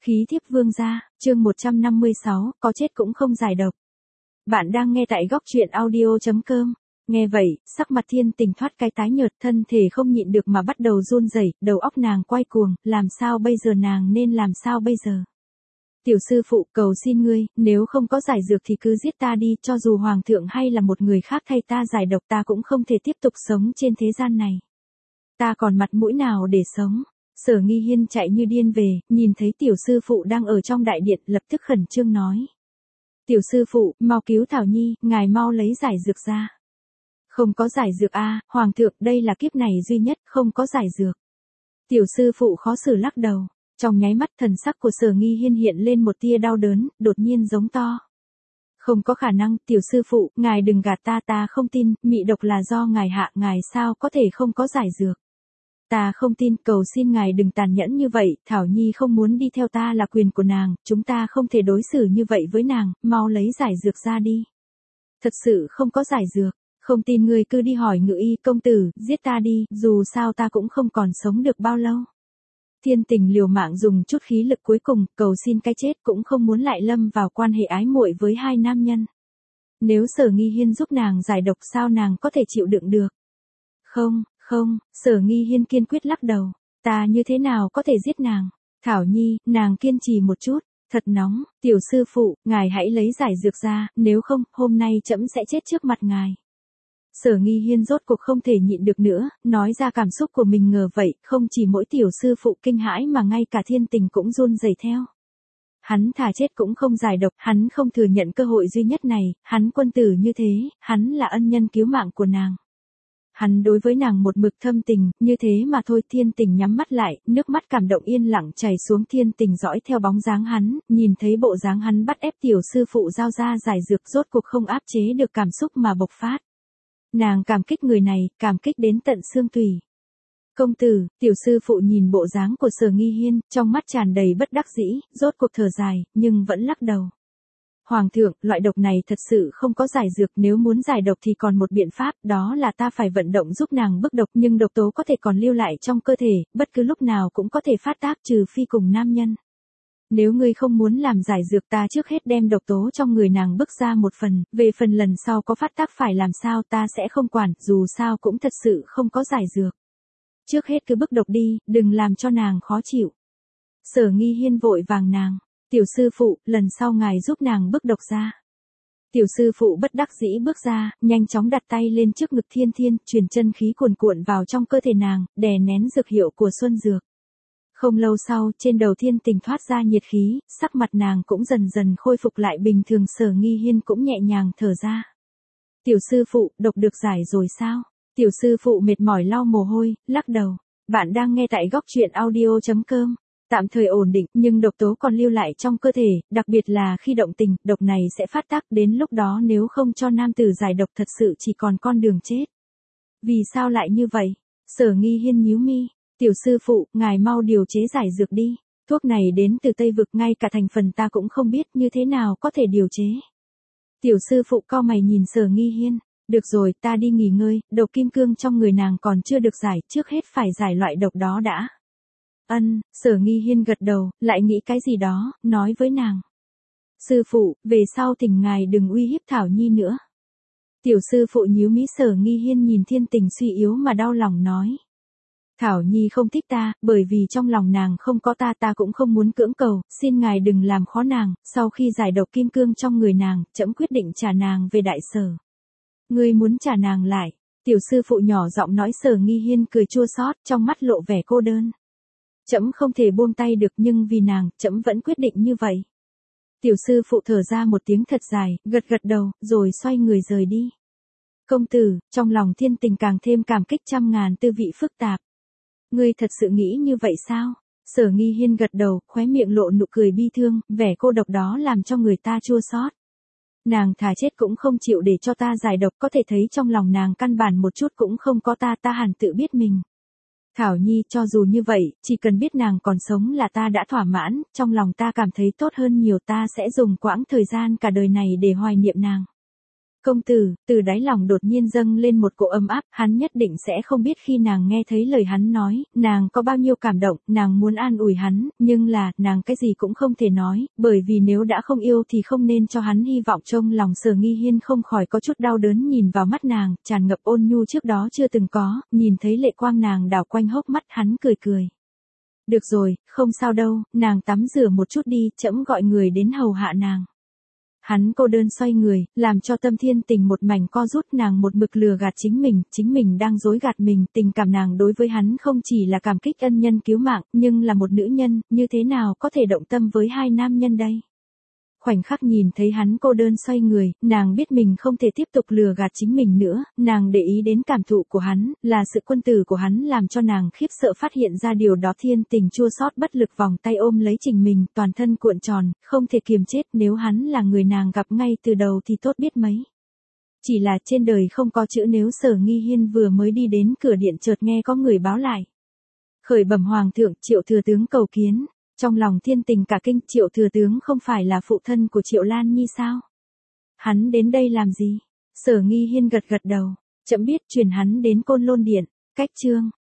Khí thiếp vương gia, chương 156, có chết cũng không giải độc. Bạn đang nghe tại góc truyện audio.com. Nghe vậy, sắc mặt Thiên Tình thoát cái tái nhợt, thân thể không nhịn được mà bắt đầu run rẩy, đầu óc nàng quay cuồng, làm sao bây giờ, nàng nên làm sao bây giờ? Tiểu sư phụ, cầu xin ngươi, nếu không có giải dược thì cứ giết ta đi, cho dù hoàng thượng hay là một người khác thay ta giải độc ta cũng không thể tiếp tục sống trên thế gian này. Ta còn mặt mũi nào để sống? Sở Nghi Hiên chạy như điên về, nhìn thấy tiểu sư phụ đang ở trong đại điện, lập tức khẩn trương nói. Tiểu sư phụ, mau cứu Thảo Nhi, ngài mau lấy giải dược ra. Không có giải dược a, hoàng thượng, đây là kiếp này duy nhất, không có giải dược. Tiểu sư phụ khó xử lắc đầu, trong nháy mắt thần sắc của Sở Nghi Hiên hiện lên một tia đau đớn, đột nhiên giống to. Không có khả năng, tiểu sư phụ, ngài đừng gạt ta, ta không tin, mị độc là do ngài hạ, ngài sao có thể không có giải dược. Ta không tin, cầu xin ngài đừng tàn nhẫn như vậy, Thảo Nhi không muốn đi theo ta là quyền của nàng, chúng ta không thể đối xử như vậy với nàng, mau lấy giải dược ra đi. Thật sự không có giải dược, không tin ngươi cứ đi hỏi Ngự Y công tử, giết ta đi, dù sao ta cũng không còn sống được bao lâu. Thiên Tình liều mạng dùng chút khí lực cuối cùng, cầu xin cái chết cũng không muốn lại lâm vào quan hệ ái muội với hai nam nhân. Nếu Sở Nghi Hiên giúp nàng giải độc sao nàng có thể chịu đựng được? Không, Sở Nghi Hiên kiên quyết lắc đầu, ta như thế nào có thể giết nàng? Thảo Nhi, nàng kiên trì một chút, thật nóng, tiểu sư phụ, ngài hãy lấy giải dược ra, nếu không, hôm nay trẫm sẽ chết trước mặt ngài. Sở Nghi Hiên rốt cuộc không thể nhịn được nữa, nói ra cảm xúc của mình, ngờ vậy, không chỉ mỗi tiểu sư phụ kinh hãi mà ngay cả Thiên Tình cũng run rẩy theo. Hắn thà chết cũng không giải độc, hắn không thừa nhận cơ hội duy nhất này, hắn quân tử như thế, hắn là ân nhân cứu mạng của nàng. Hắn đối với nàng một mực thâm tình, như thế mà thôi. Thiên Tình nhắm mắt lại, nước mắt cảm động yên lặng chảy xuống. Thiên Tình dõi theo bóng dáng hắn, nhìn thấy bộ dáng hắn bắt ép tiểu sư phụ giao ra giải dược, rốt cuộc không áp chế được cảm xúc mà bộc phát. Nàng cảm kích người này, cảm kích đến tận xương tủy. Công tử, tiểu sư phụ nhìn bộ dáng của Sở Nghi Hiên, trong mắt tràn đầy bất đắc dĩ, rốt cuộc thở dài, nhưng vẫn lắc đầu. Hoàng thượng, loại độc này thật sự không có giải dược, nếu muốn giải độc thì còn một biện pháp, đó là ta phải vận động giúp nàng bức độc, nhưng độc tố có thể còn lưu lại trong cơ thể, bất cứ lúc nào cũng có thể phát tác, trừ phi cùng nam nhân. Nếu ngươi không muốn làm giải dược, ta trước hết đem độc tố trong người nàng bức ra một phần, về phần lần sau có phát tác phải làm sao ta sẽ không quản, dù sao cũng thật sự không có giải dược. Trước hết cứ bức độc đi, đừng làm cho nàng khó chịu. Sở Nghi Hiên vội vàng nàng. Tiểu sư phụ, lần sau ngài giúp nàng bức độc ra. Tiểu sư phụ bất đắc dĩ bước ra, nhanh chóng đặt tay lên trước ngực Thiên Thiên, truyền chân khí cuồn cuộn vào trong cơ thể nàng, đè nén dược hiệu của xuân dược. Không lâu sau, trên đầu Thiên Tình thoát ra nhiệt khí, sắc mặt nàng cũng dần dần khôi phục lại bình thường. Sở Nghi Hiên cũng nhẹ nhàng thở ra. Tiểu sư phụ, độc được giải rồi sao? Tiểu sư phụ mệt mỏi lau mồ hôi, lắc đầu. Bạn đang nghe tại góc truyện audio.com. Tạm thời ổn định, nhưng độc tố còn lưu lại trong cơ thể, đặc biệt là khi động tình, độc này sẽ phát tác, đến lúc đó nếu không cho nam tử giải độc thật sự chỉ còn con đường chết. Vì sao lại như vậy? Sở Nghi Hiên nhíu mi, tiểu sư phụ, ngài mau điều chế giải dược đi, thuốc này đến từ Tây Vực, ngay cả thành phần ta cũng không biết, như thế nào có thể điều chế. Tiểu sư phụ cau mày nhìn Sở Nghi Hiên, được rồi, ta đi nghỉ ngơi, độc kim cương trong người nàng còn chưa được giải, trước hết phải giải loại độc đó đã. Sở Nghi Hiên gật đầu, lại nghĩ cái gì đó, nói với nàng. Sư phụ, về sau thỉnh ngài đừng uy hiếp Thảo Nhi nữa. Tiểu sư phụ nhíu mí. Sở Nghi Hiên nhìn Thiên Tình suy yếu mà đau lòng nói. Thảo Nhi không thích ta, bởi vì trong lòng nàng không có ta, ta cũng không muốn cưỡng cầu, xin ngài đừng làm khó nàng, sau khi giải độc kim cương trong người nàng, trẫm quyết định trả nàng về Đại Sở. Ngươi muốn trả nàng lại? Tiểu sư phụ nhỏ giọng nói. Sở Nghi Hiên cười chua xót, trong mắt lộ vẻ cô đơn. Trẫm không thể buông tay được, nhưng vì nàng, trẫm vẫn quyết định như vậy. Tiểu sư phụ thở ra một tiếng thật dài, gật gật đầu, rồi xoay người rời đi. Công tử, trong lòng Thiên Tình càng thêm cảm kích, trăm ngàn tư vị phức tạp. Ngươi thật sự nghĩ như vậy sao? Sở Nghi Hiên gật đầu, khóe miệng lộ nụ cười bi thương, vẻ cô độc đó làm cho người ta chua xót. Nàng thà chết cũng không chịu để cho ta giải độc, có thể thấy trong lòng nàng căn bản một chút cũng không có ta, ta hẳn tự biết mình. Thảo Nhi, cho dù như vậy, chỉ cần biết nàng còn sống là ta đã thỏa mãn, trong lòng ta cảm thấy tốt hơn nhiều, ta sẽ dùng quãng thời gian cả đời này để hoài niệm nàng. Công tử, từ đáy lòng đột nhiên dâng lên một cỗ ấm áp, hắn nhất định sẽ không biết khi nàng nghe thấy lời hắn nói, nàng có bao nhiêu cảm động, nàng muốn an ủi hắn, nhưng là, nàng cái gì cũng không thể nói, bởi vì nếu đã không yêu thì không nên cho hắn hy vọng. Trong lòng Sở Nghi Hiên không khỏi có chút đau đớn nhìn vào mắt nàng, tràn ngập ôn nhu trước đó chưa từng có, nhìn thấy lệ quang nàng đảo quanh hốc mắt hắn cười cười. Được rồi, không sao đâu, nàng tắm rửa một chút đi, trẫm gọi người đến hầu hạ nàng. Hắn cô đơn xoay người, làm cho Tâm Thiên Tình một mảnh co rút, nàng một mực lừa gạt chính mình đang dối gạt mình, tình cảm nàng đối với hắn không chỉ là cảm kích ân nhân cứu mạng, nhưng là một nữ nhân, như thế nào có thể động tâm với hai nam nhân đây? Khoảnh khắc nhìn thấy hắn cô đơn xoay người, nàng biết mình không thể tiếp tục lừa gạt chính mình nữa, nàng để ý đến cảm thụ của hắn, là sự quân tử của hắn làm cho nàng khiếp sợ phát hiện ra điều đó. Thiên Tình chua xót bất lực vòng tay ôm lấy Trình mình, toàn thân cuộn tròn, không thể kiềm chết, nếu hắn là người nàng gặp ngay từ đầu thì tốt biết mấy. Chỉ là trên đời không có chữ nếu. Sở Nghi Hiên vừa mới đi đến cửa điện chợt nghe có người báo lại. Khởi bẩm hoàng thượng, Triệu thừa tướng cầu kiến. Trong lòng Thiên Tình cả kinh, Triệu thừa tướng không phải là phụ thân của Triệu Lan Nhi sao? Hắn đến đây làm gì? Sở Nghi Hiên gật gật đầu, chậm biết truyền hắn đến Côn Lôn Điện. Cách chương